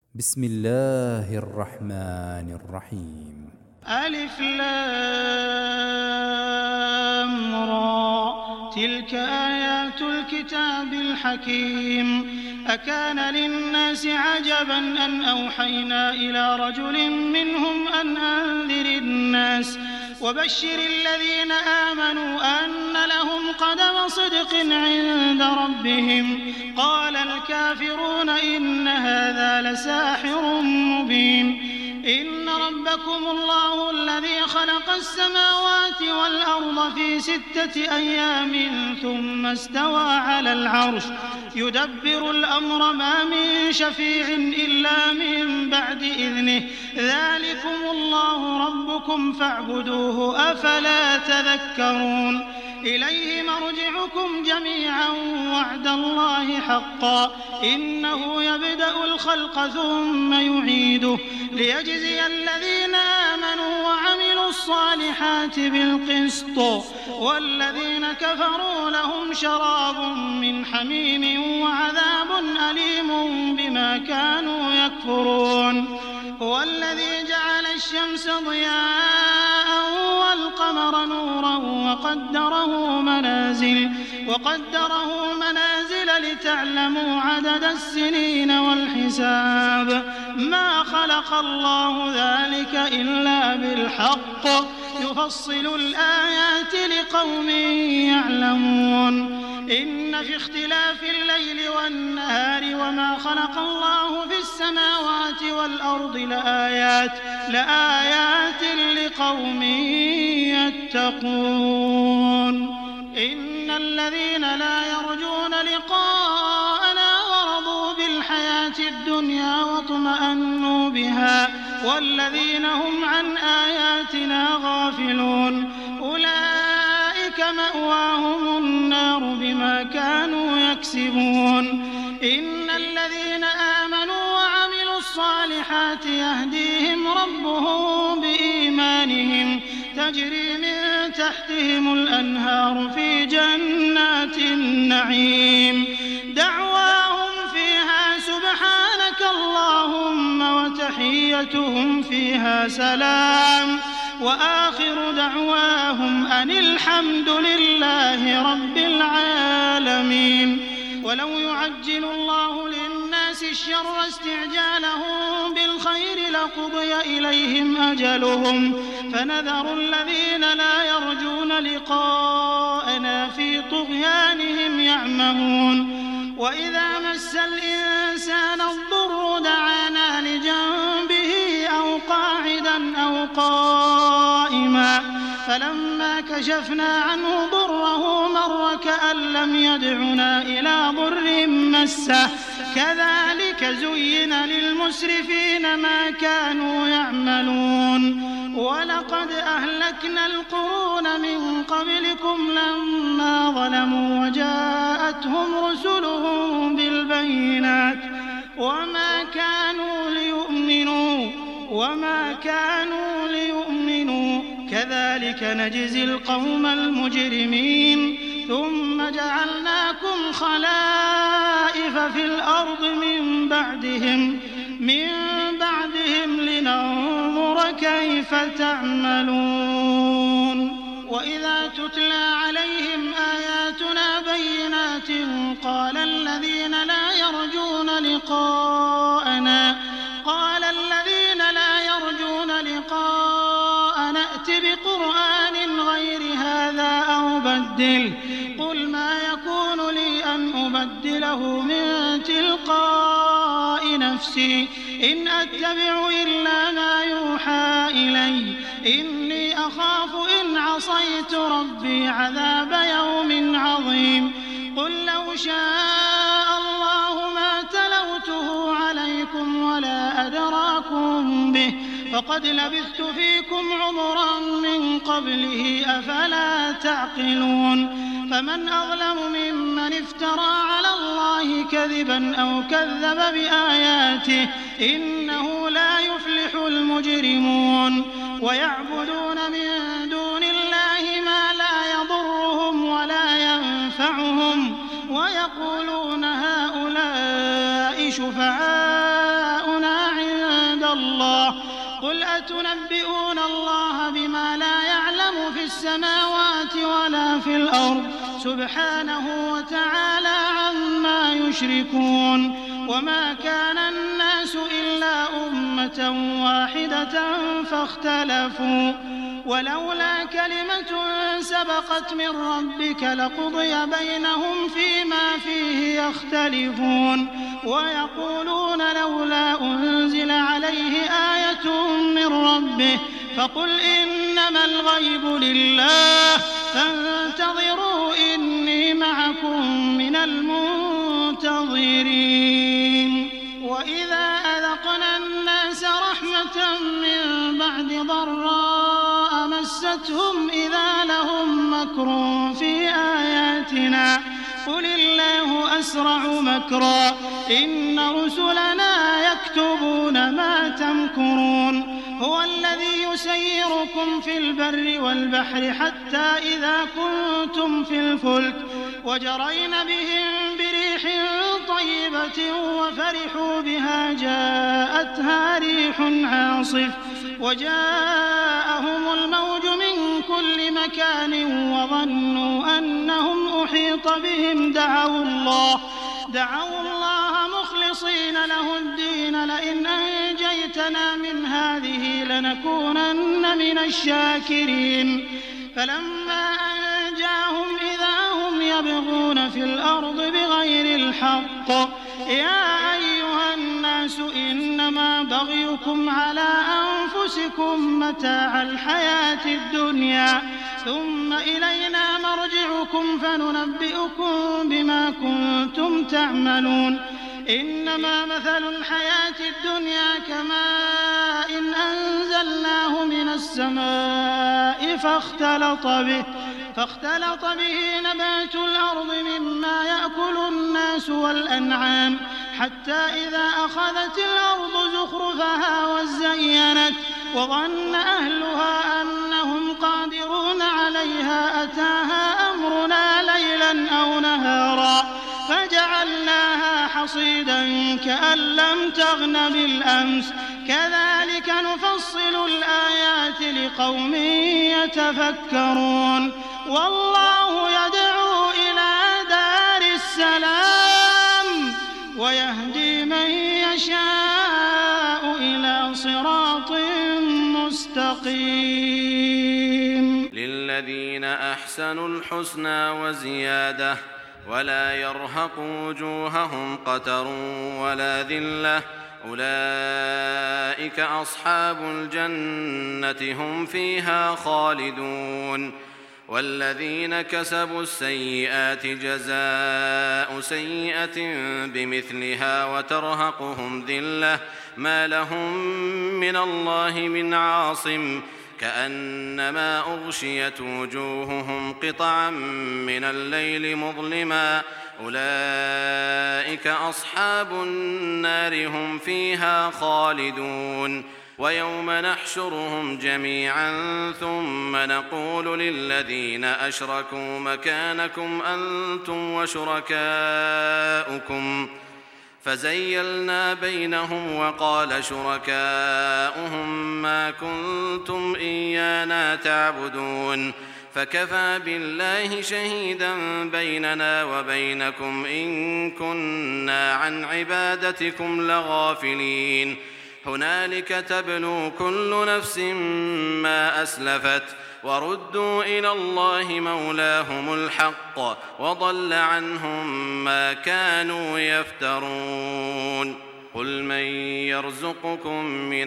بسم الله الرحمن الرحيم. ألف لام را تلك آيات الكتاب الحكيم. أكان للناس عجبا أن أوحينا إلى رجل منهم أن أنذر الناس وبشر الذين آمنوا أن لهم قدم صدق عند ربهم. قال الكافرون إن هذا لساحر مبين. إن ربكم الله الذي خلق السماوات والأرض في 6 أيام ثم استوى على العرش يدبر الأمر ما من شفيع إلا من بعد إذنه ذلكم الله ربكم فاعبدوه أفلا تذكرون. إليه مرجعكم جميعا وعد الله حقا إنه يبدأ الخلق ثم يعيده ليجزي الذين آمنوا وعملوا الصالحات بالقسط والذين كفروا لهم شراب من حميم وعذاب أليم بما كانوا يكفرون. هو الذي جعل الشمس ضياء والقمر نورا وقدره منازل لتعلموا عدد السنين والحساب. ما خلق الله ذلك إلا بالحق يفصل الآيات لقوم يعلمون. إن في اختلاف الليل والنهار وما خلق الله في السماوات والأرض لآيات لقوم يتقون. إن الذين لا يرجون لقاءنا ورضوا بالحياة الدنيا واطمأنوا بها والذين هم عن آياتنا غافلون أولئك مأواهم النار بما كانوا يكسبون. إن الذين آمنوا وعملوا الصالحات يهديهم ربهم بإيمانهم تجري من تحتهم الأنهار في جنات النعيم دعواهم فيها سبحانك اللهم وتحيتهم فيها سلام وآخر دعواهم أن الحمد لله رب العالمين. ولو يعجل الله للناس الشر استعجالهم بالخير لقضي إليهم أجلهم فنذر الذين لا يرجون لقاءنا في طغيانهم يعمهون. وإذا مس الإنسان الضر دعانا لجنبه أو قاعدا أو قائما فلما كشفنا عنه ضره مر كأن لم يدعنا إلى ضر مسه كذلك زين للمسرفين ما كانوا يعملون. ولقد أهلكنا القرون من قبلكم لما ظلموا وجاءتهم رسلهم بالبينات وما كانوا ليؤمنوا كذلك نجزي القوم المجرمين. ثم جعلناكم خلائف في الأرض من بعدهم لننظر كيف تعملون. وإذا تتلى عليهم آياتنا بينات قال الذين لا يرجون لقاءنا ائت بقرآن غير هذا أو بدله قل ما يكون لي أن أبدله من تلقاء نفسي إن أتبع إلا ما يوحى إلي إني أخاف إن عصيت ربي عذاب يوم عظيم. قل لو شاء الله ما تلوته عليكم ولا أدراكم به فقد لبثت فيكم عمرا من قبله أفلا تعقلون. فمن أظلم ممن افترى على الله كذبا أو كذب بآياته إنه لا يفلح المجرمون. ويعبدون من دون الله ما لا يضرهم ولا ينفعهم ويقولون هؤلاء شفعاؤنا الله قل أتنبئون الله بما لا يعلم في السماوات ولا في الأرض سبحانه وتعالى عما يشركون وما كان الناس إلا أمة واحدة فاختلفوا ولولا كلمة سبقت من ربك لقضي بينهم فيما فيه يختلفون ويقولون لولا أنزل عليه آية من ربه فقل إنما الغيب لله فانتظروا إني معكم من المنتظرين وإذا أذقنا الناس رحمة من بعد ضراء مستهم إذا لهم مكر في آياتنا قل الله أسرع مكرا إن رسلنا يكتبون ما تمكرون هو الذي يسيركم في البر والبحر حتى إذا كنتم في الفلك وجرين بهم بريح طيبة وفرحوا بها جاءتها ريح عاصف وجاءهم الموج من كل مكان وظنوا أنهم أحيط بهم دعوا الله مخلصين له الدين لئن أنجيتنا من هذه لنكونن من الشاكرين فلما أنجاهم إذا هم يبغون في الأرض بغير الحق يا أيها الناس إنما بغيكم على أنفسكم متاع الحياة الدنيا ثم إلينا مرجعكم فننبئكم بما كنتم تعملون إنما مثل الحياة الدنيا كماء إن أنزلناه من السماء فاختلط به نبات الأرض مما يأكل الناس والأنعام حتى إذا أخذت الأرض زخرفها وزينت وظن أهلها أنهم قادرون عليها أتاها أمرنا ليلا أو نهارا فجعلناها حصيدا كأن لم تغن بالأمس كذلك نفصل الآيات لقوم يتفكرون والله يدعو إلى دار السلام ويهدي من يشاء إلى صراط مستقيم للذين أحسنوا الحسنى وزيادة ولا يرهق وجوههم قتر ولا ذلة أولئك أصحاب الجنة هم فيها خالدون والذين كسبوا السيئات جزاء سيئة بمثلها وترهقهم ذلة ما لهم من الله من عاصم كأنما أغشيت وجوههم قطعا من الليل مظلما أولئك أصحاب النار هم فيها خالدون ويوم نحشرهم جميعا ثم نقول للذين أشركوا مكانكم أنتم وشركاؤكم فزيلنا بينهم وقال شركاؤهم ما كنتم إيانا تعبدون فكفى بالله شهيدا بيننا وبينكم إن كنا عن عبادتكم لغافلين هنالك تبلو كل نفس ما أسلفت وردوا إلى الله مولاهم الحق وضل عنهم ما كانوا يفترون قل من يرزقكم من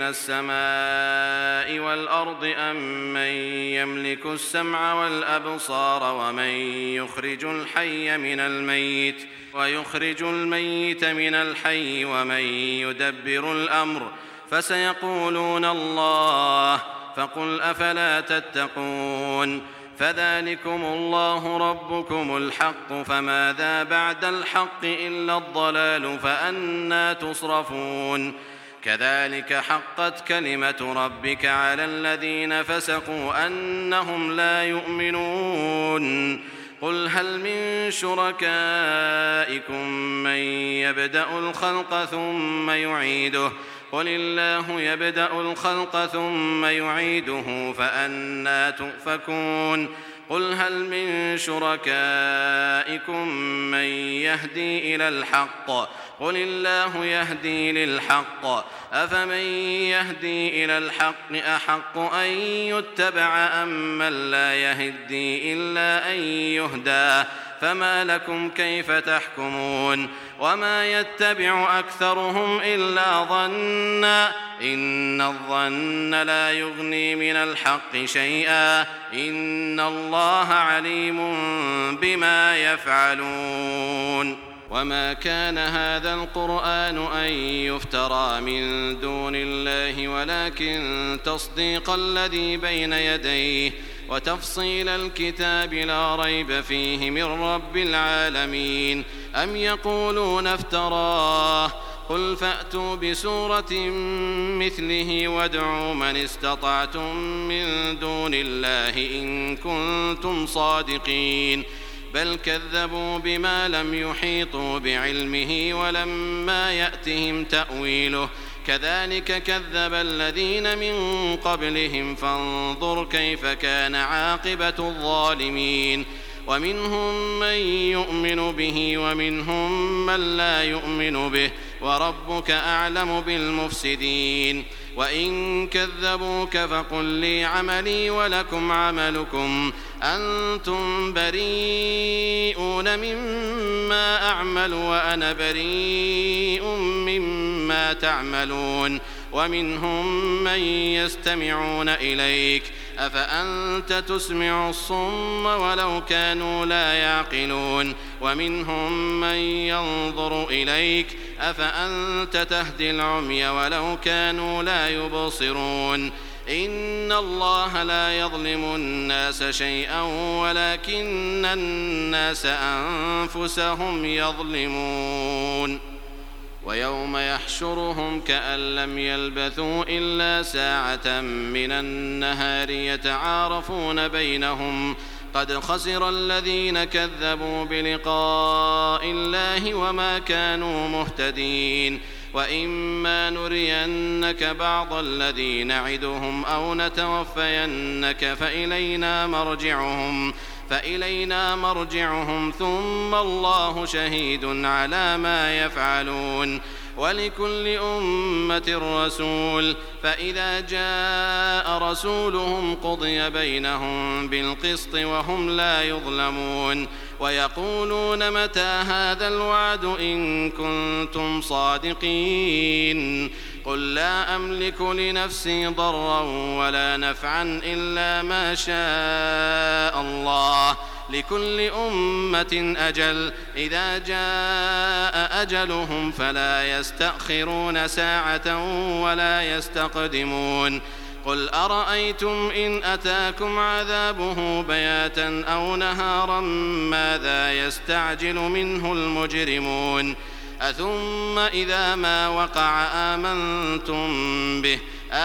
السماء والأرض أم من يملك السمع والأبصار ومن يخرج الحي من الميت ويخرج الميت من الحي ومن يدبر الأمر فسيقولون الله فقل أفلا تتقون فذلكم الله ربكم الحق فماذا بعد الحق إلا الضلال فأنى تصرفون كذلك حقت كلمة ربك على الذين فسقوا أنهم لا يؤمنون قل هل من شركائكم من يبدأ الخلق ثم يعيده قل الله يبدأ الخلق ثم يعيده فأنى تؤفكون قل هل من شركائكم من يهدي إلى الحق قل الله يهدي للحق أفمن يهدي إلى الحق أحق أن يتبع أم من لا يهدي إلا أن يهدى فما لكم كيف تحكمون وما يتبع أكثرهم إلا ظنا إن الظن لا يغني من الحق شيئا إن الله عليم بما يفعلون وما كان هذا القرآن أن يفترى من دون الله ولكن تصديق الذي بين يديه وتفصيل الكتاب لا ريب فيه من رب العالمين أم يقولون افتراه قل فأتوا بسورة مثله وادعوا من استطعتم من دون الله إن كنتم صادقين بل كذبوا بما لم يحيطوا بعلمه ولما يأتهم تأويله كذلك كذب الذين من قبلهم فانظر كيف كان عاقبة الظالمين ومنهم من يؤمن به ومنهم من لا يؤمن به وربك أعلم بالمفسدين وإن كذبوك فقل لي عملي ولكم عملكم أنتم بريئون مما أعمل وأنا بريء مما تعملون ومنهم من يستمعون إليك أفأنت تسمع الصم ولو كانوا لا يعقلون ومنهم من ينظر إليك أفأنت تهدي العمي ولو كانوا لا يبصرون إن الله لا يظلم الناس شيئا ولكن الناس أنفسهم يظلمون ويوم يحشرهم كأن لم يلبثوا إلا ساعة من النهار يتعارفون بينهم قد خسر الذين كذبوا بلقاء الله وما كانوا مهتدين وإما نرينك بعض الذي نعدهم أو نتوفينك فإلينا مرجعهم ثم الله شهيد على ما يفعلون ولكل أمة رسول فإذا جاء رسولهم قضي بينهم بالقسط وهم لا يظلمون ويقولون متى هذا الوعد إن كنتم صادقين قل لا أملك لنفسي ضرا ولا نفعا إلا ما شاء الله لكل أمة أجل إذا جاء أجلهم فلا يستأخرون ساعة ولا يستقدمون قل أرأيتم إن أتاكم عذابه بياتا أو نهارا ماذا يستعجل منه المجرمون أثم إذا ما وقع آمنتم به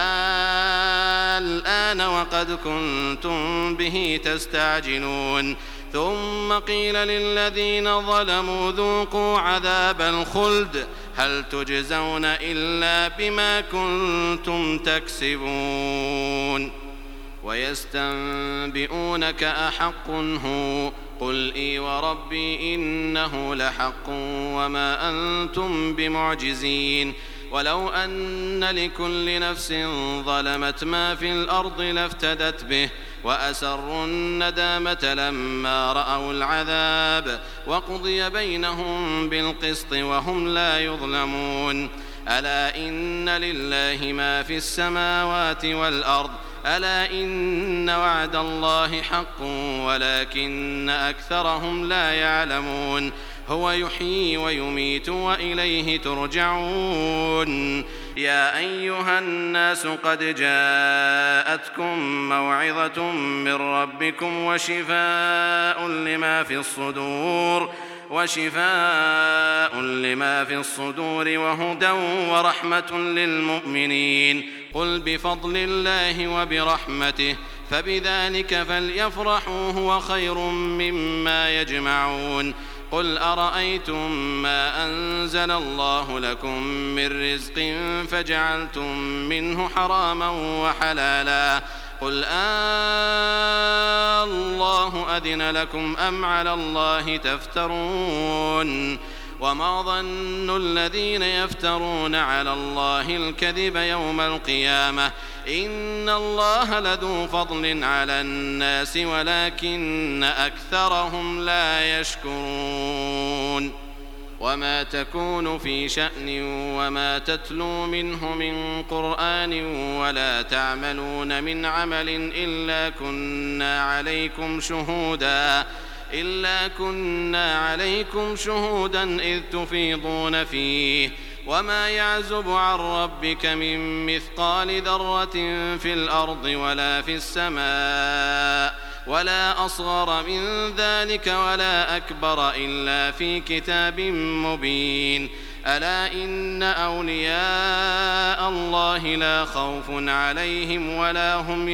الآن وقد كنتم به تستعجلون ثم قيل للذين ظلموا ذوقوا عذاب الخلد هل تجزون إلا بما كنتم تكسبون ويستنبئونك أحق هو قل إي وربي إنه لحق وما أنتم بمعجزين ولو أن لكل نفس ظلمت ما في الأرض لافتدت به وأسروا الندامة لما رأوا العذاب وقضي بينهم بالقسط وهم لا يظلمون ألا إن لله ما في السماوات والأرض ألا إن وعد الله حق ولكن أكثرهم لا يعلمون هو يحيي ويميت وإليه ترجعون يا أيها الناس قد جاءتكم موعظة من ربكم وشفاء لما في الصدور وهدى ورحمة للمؤمنين قل بفضل الله وبرحمته فبذلك فليفرحوا هو خير مما يجمعون قل أرأيتم ما أنزل الله لكم من رزق فجعلتم منه حراما وحلالا قل الله أذن لكم أم على الله تفترون وما ظن الذين يفترون على الله الكذب يوم القيامة إن الله لذو فضل على الناس ولكن أكثرهم لا يشكرون وما تكون في شأن وما تتلو منه من قرآن ولا تعملون من عمل إلا كنا عليكم شهودا إذ تفيضون فيه وما يعزب عن ربك من مثقال ذرة في الأرض ولا في السماء ولا أصغر من ذلك ولا أكبر إلا في كتاب مبين ألا إن أولياء الله لا خوف عليهم ولا هم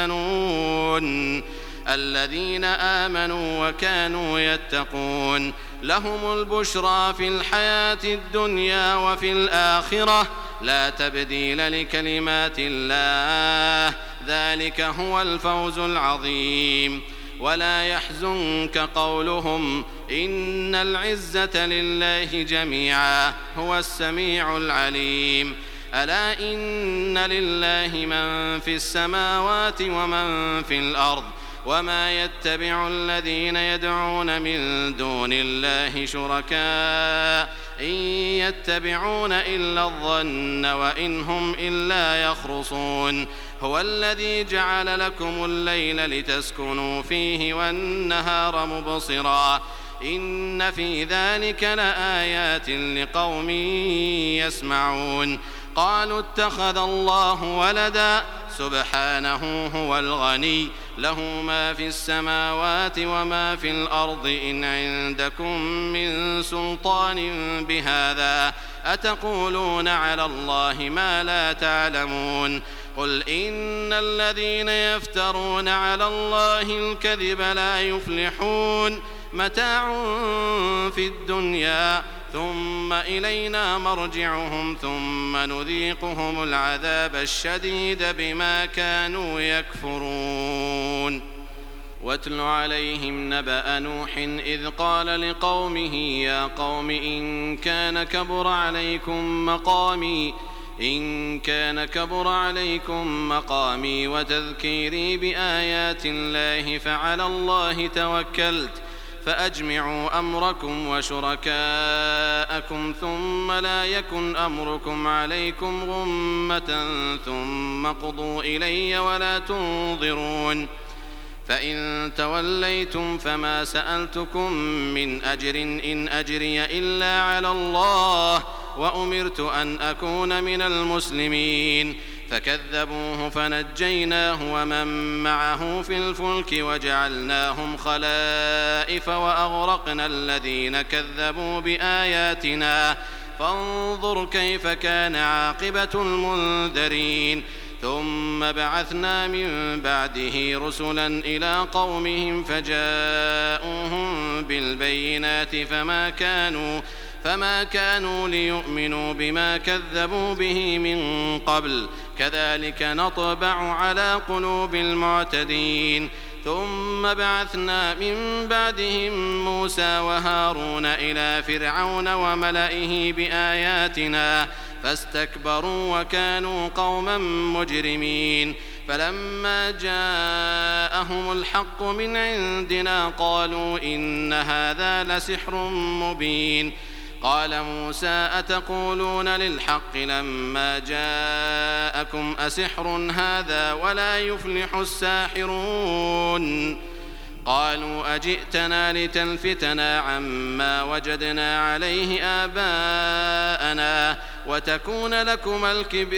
يحزنون الذين آمنوا وكانوا يتقون لهم البشرى في الحياة الدنيا وفي الآخرة لا تبديل لكلمات الله ذلك هو الفوز العظيم ولا يحزنك قولهم إن العزة لله جميعا هو السميع العليم ألا إن لله من في السماوات ومن في الأرض وما يتبع الذين يدعون من دون الله شركاء إن يتبعون إلا الظن وإن هم إلا يخرصون هو الذي جعل لكم الليل لتسكنوا فيه والنهار مبصرا إن في ذلك لآيات لقوم يسمعون قالوا اتخذ الله ولدا سبحانه هو الغني له ما في السماوات وما في الأرض إن عندكم من سلطان بهذا أتقولون على الله ما لا تعلمون قل إن الذين يفترون على الله الكذب لا يفلحون متاع في الدنيا ثم إلينا مرجعهم ثم نذيقهم العذاب الشديد بما كانوا يكفرون واتل عليهم نبأ نوح إذ قال لقومه يا قوم إن كان كبر عليكم مقامي وتذكيري بآيات الله فعلى الله توكلت فأجمعوا أمركم وشركاءكم ثم لا يكن أمركم عليكم غمة ثم قضوا إلي ولا تنظرون فإن توليتم فما سألتكم من أجر إن أجري إلا على الله وأمرت أن أكون من المسلمين فكذبوه فنجيناه ومن معه في الفلك وجعلناهم خلائف وأغرقنا الذين كذبوا بآياتنا فانظر كيف كان عاقبة المنذرين ثم بعثنا من بعده رسلا إلى قومهم فجاءوهم بالبينات فما كانوا ليؤمنوا بما كذبوا به من قبل كذلك نطبع على قلوب المعتدين ثم بعثنا من بعدهم موسى وهارون إلى فرعون وملئه بآياتنا فاستكبروا وكانوا قوما مجرمين فلما جاءهم الحق من عندنا قالوا إن هذا لسحر مبين قال موسى أتقولون للحق لما جاءكم أسحر هذا ولا يفلح الساحرون قالوا أجئتنا لتلفتنا عما وجدنا عليه آباءنا وتكون لكما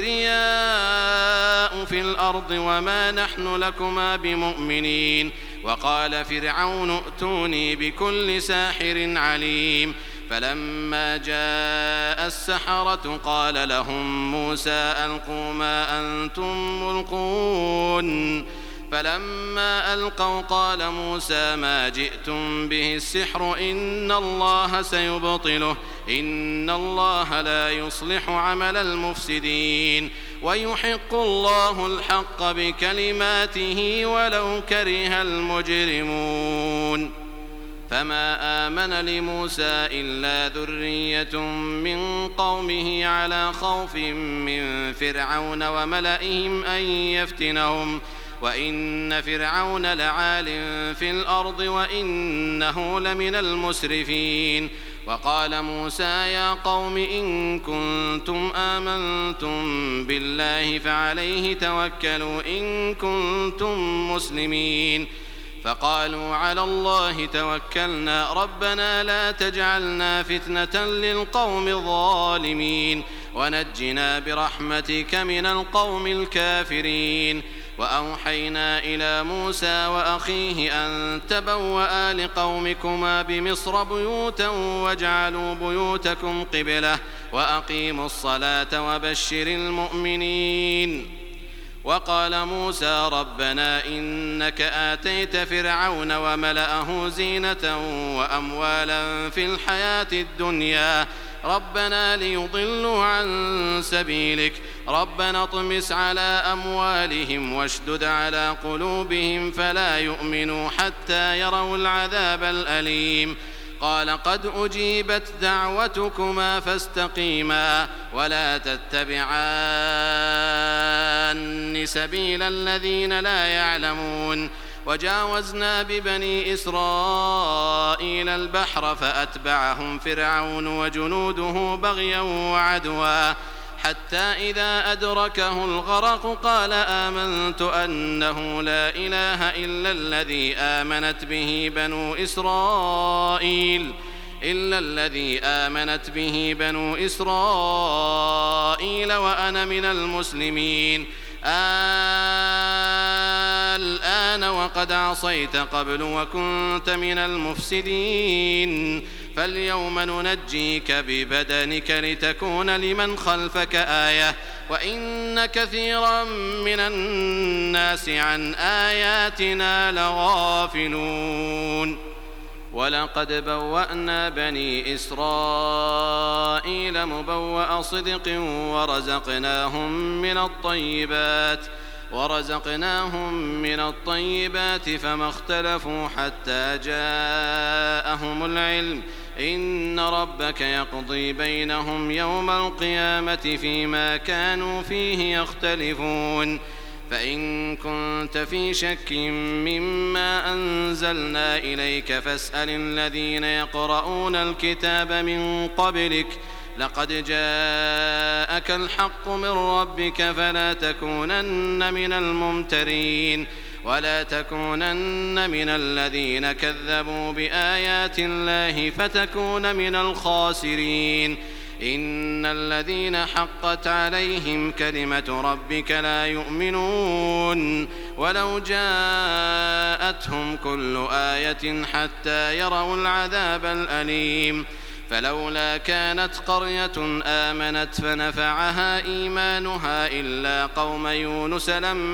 الكبرياء في الأرض وما نحن لكما بمؤمنين وقال فرعون ائتوني بكل ساحر عليم فلما جاء السحرة قال لهم موسى ألقوا ما أنتم ملقون فلما ألقوا قال موسى ما جئتم به السحر إن الله سيبطله إن الله لا يصلح عمل المفسدين ويحق الله الحق بكلماته ولو كره المجرمون فما آمن لموسى إلا ذرية من قومه على خوف من فرعون وملئهم أن يفتنهم وإن فرعون لعال في الأرض وإنه لمن المسرفين وقال موسى يا قوم إن كنتم آمنتم بالله فعليه توكلوا إن كنتم مسلمين فقالوا على الله توكلنا ربنا لا تجعلنا فتنة للقوم الظالمين ونجنا برحمتك من القوم الكافرين وأوحينا إلى موسى وأخيه أن تبوأ لقومكما بمصر بيوتا واجعلوا بيوتكم قبلة وأقيموا الصلاة وبشر المؤمنين وقال موسى ربنا إنك آتيت فرعون وملأه زينة وأموالا في الحياة الدنيا ربنا ليضلوا عن سبيلك ربنا اطمس على أموالهم واشدد على قلوبهم فلا يؤمنوا حتى يروا العذاب الأليم قال قد أجيبت دعوتكما فاستقيما ولا تتبعان سبيل الذين لا يعلمون وجاوزنا ببني إسرائيل البحر فأتبعهم فرعون وجنوده بغيا وعدوا حتى إذا أدركه الغرق قال آمنت أنه لا إله إلا الذي آمنت به بنو إسرائيل وأنا من المسلمين الآن وقد عصيت قبل وكنت من المفسدين فاليوم ننجيك ببدنك لتكون لمن خلفك آية وإن كثيرا من الناس عن آياتنا لغافلون ولقد بوأنا بني إسرائيل مبوأ صدق ورزقناهم من الطيبات فما اختلفوا حتى جاءهم العلم إن ربك يقضي بينهم يوم القيامة فيما كانوا فيه يختلفون فإن كنت في شك مما أنزلنا إليك فاسأل الذين يقرؤون الكتاب من قبلك لقد جاءك الحق من ربك فلا تكونن من الممترين ولا تكونن من الذين كذبوا بآيات الله فتكون من الخاسرين إن الذين حقت عليهم كلمة ربك لا يؤمنون ولو جاءتهم كل آية حتى يروا العذاب الأليم فلولا كانت قرية آمنت فنفعها إيمانها إلا قوم يونس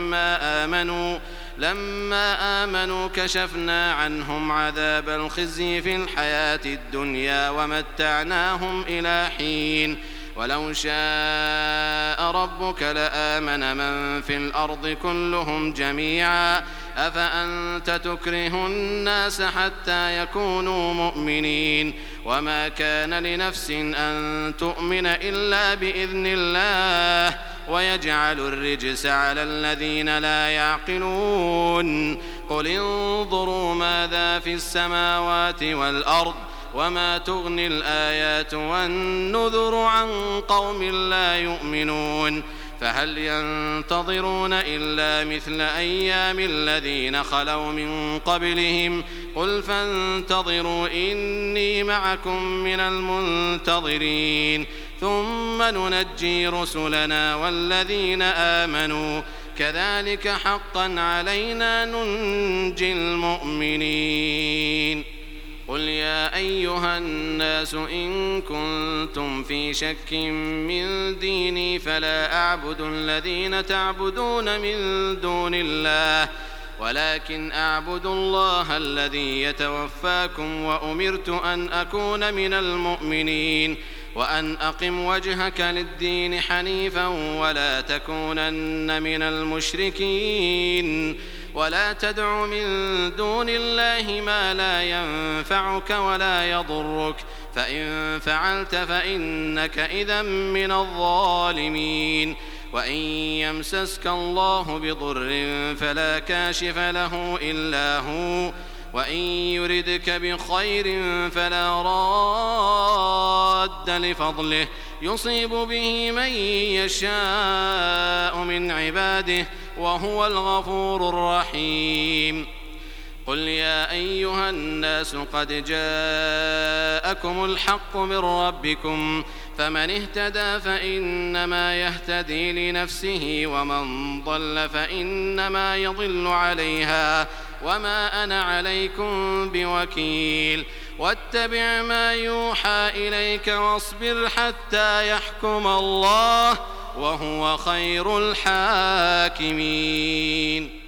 لما آمنوا كشفنا عنهم عذاب الخزي في الحياة الدنيا ومتعناهم إلى حين ولو شاء ربك لآمن من في الأرض كلهم جميعا أفأنت تكره الناس حتى يكونوا مؤمنين وما كان لنفس أن تؤمن إلا بإذن الله ويجعل الرجس على الذين لا يعقلون قل انظروا ماذا في السماوات والأرض وما تغني الآيات والنذر عن قوم لا يؤمنون فهل ينتظرون إلا مثل أيام الذين خلوا من قبلهم قل فانتظروا إني معكم من المنتظرين ثم ننجي رسلنا والذين آمنوا كذلك حقا علينا ننجي المؤمنين قل يا أيها الناس إن كنتم في شك من ديني فلا أعبد الذين تعبدون من دون الله ولكن أعبد الله الذي يتوفاكم وأمرت أن أكون من المؤمنين وأن أقم وجهك للدين حنيفا ولا تكونن من المشركين ولا تدع من دون الله ما لا ينفعك ولا يضرك فإن فعلت فإنك إذا من الظالمين وإن يمسسك الله بضر فلا كاشف له إلا هو وإن يردك بخير فلا راد لفضله يصيب به من يشاء من عباده وهو الغفور الرحيم قل يا أيها الناس قد جاءكم الحق من ربكم فمن اهتدى فإنما يهتدي لنفسه ومن ضل فإنما يضل عليها وما أنا عليكم بوكيل واتبع ما يوحى إليك واصبر حتى يحكم الله وهو خير الحاكمين.